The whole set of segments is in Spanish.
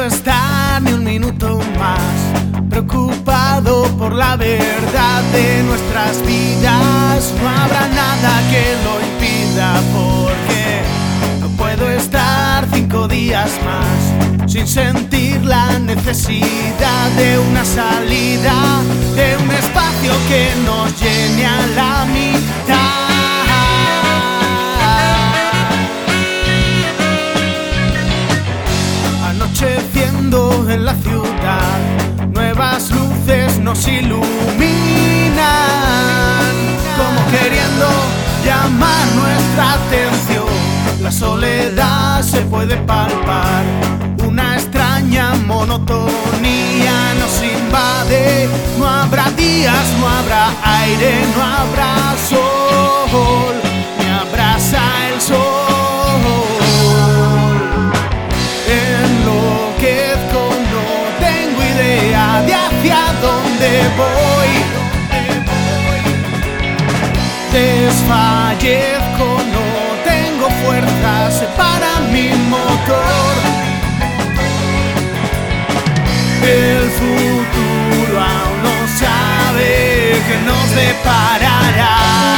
estar ni un minuto más preocupado por la verdad de nuestras vidas. No habrá nada que lo impida, porque no puedo estar 5 días más sin sentir la necesidad de una salida, de un espacio que nos llene a la mitad. Anocheciendo en la ciudad, nuevas luces nos iluminan, como queriendo llamar nuestra atención. La soledad se puede palpar, una extraña monotonía nos invade. No habrá días, no habrá aire, no habrá sol, me abraza el sol. Enloquezco, no tengo idea de hacia dónde voy. Desfallezco, no tengo fuerzas para mi motor. El futuro aún no sabe qué nos deparará.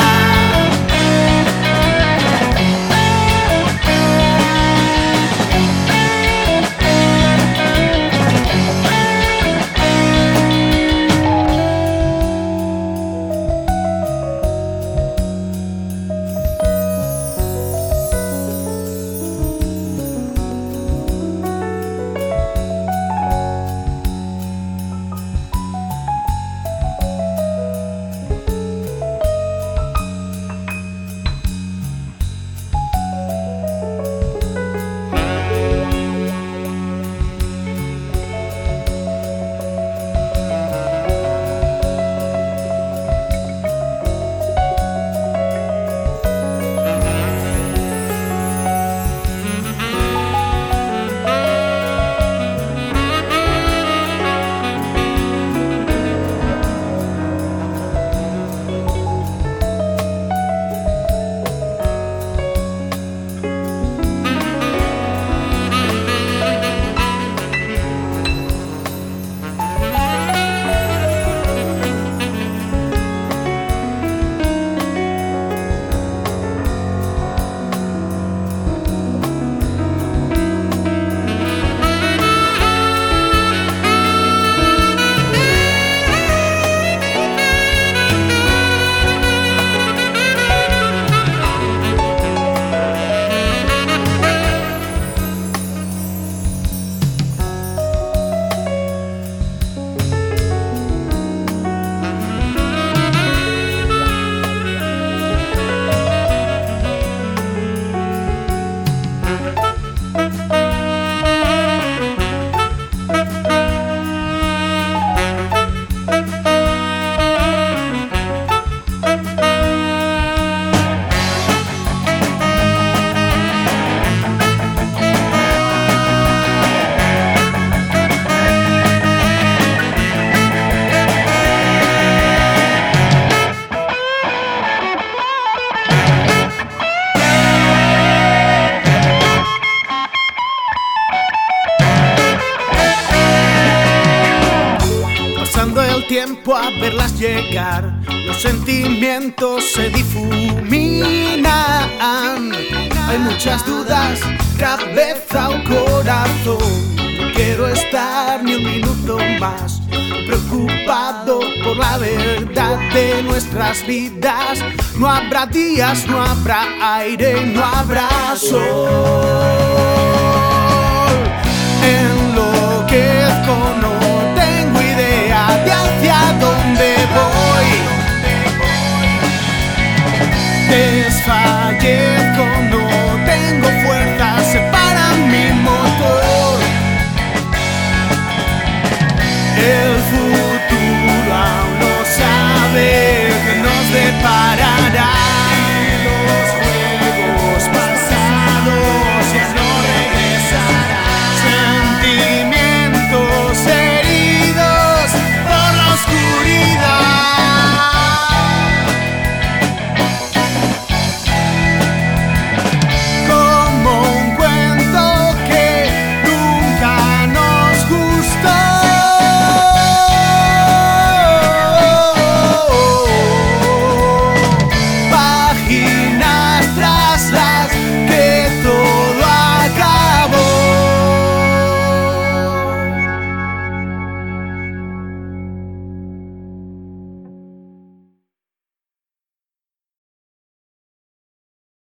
Tiempo a verlas llegar, los sentimientos se difuminan. Hay muchas dudas, cabeza o corazón. No quiero estar ni un minuto más preocupado por la verdad de nuestras vidas. No habrá días, no habrá aire, no habrá sol. Enloquezco, no tengo idea de hacia dónde voy.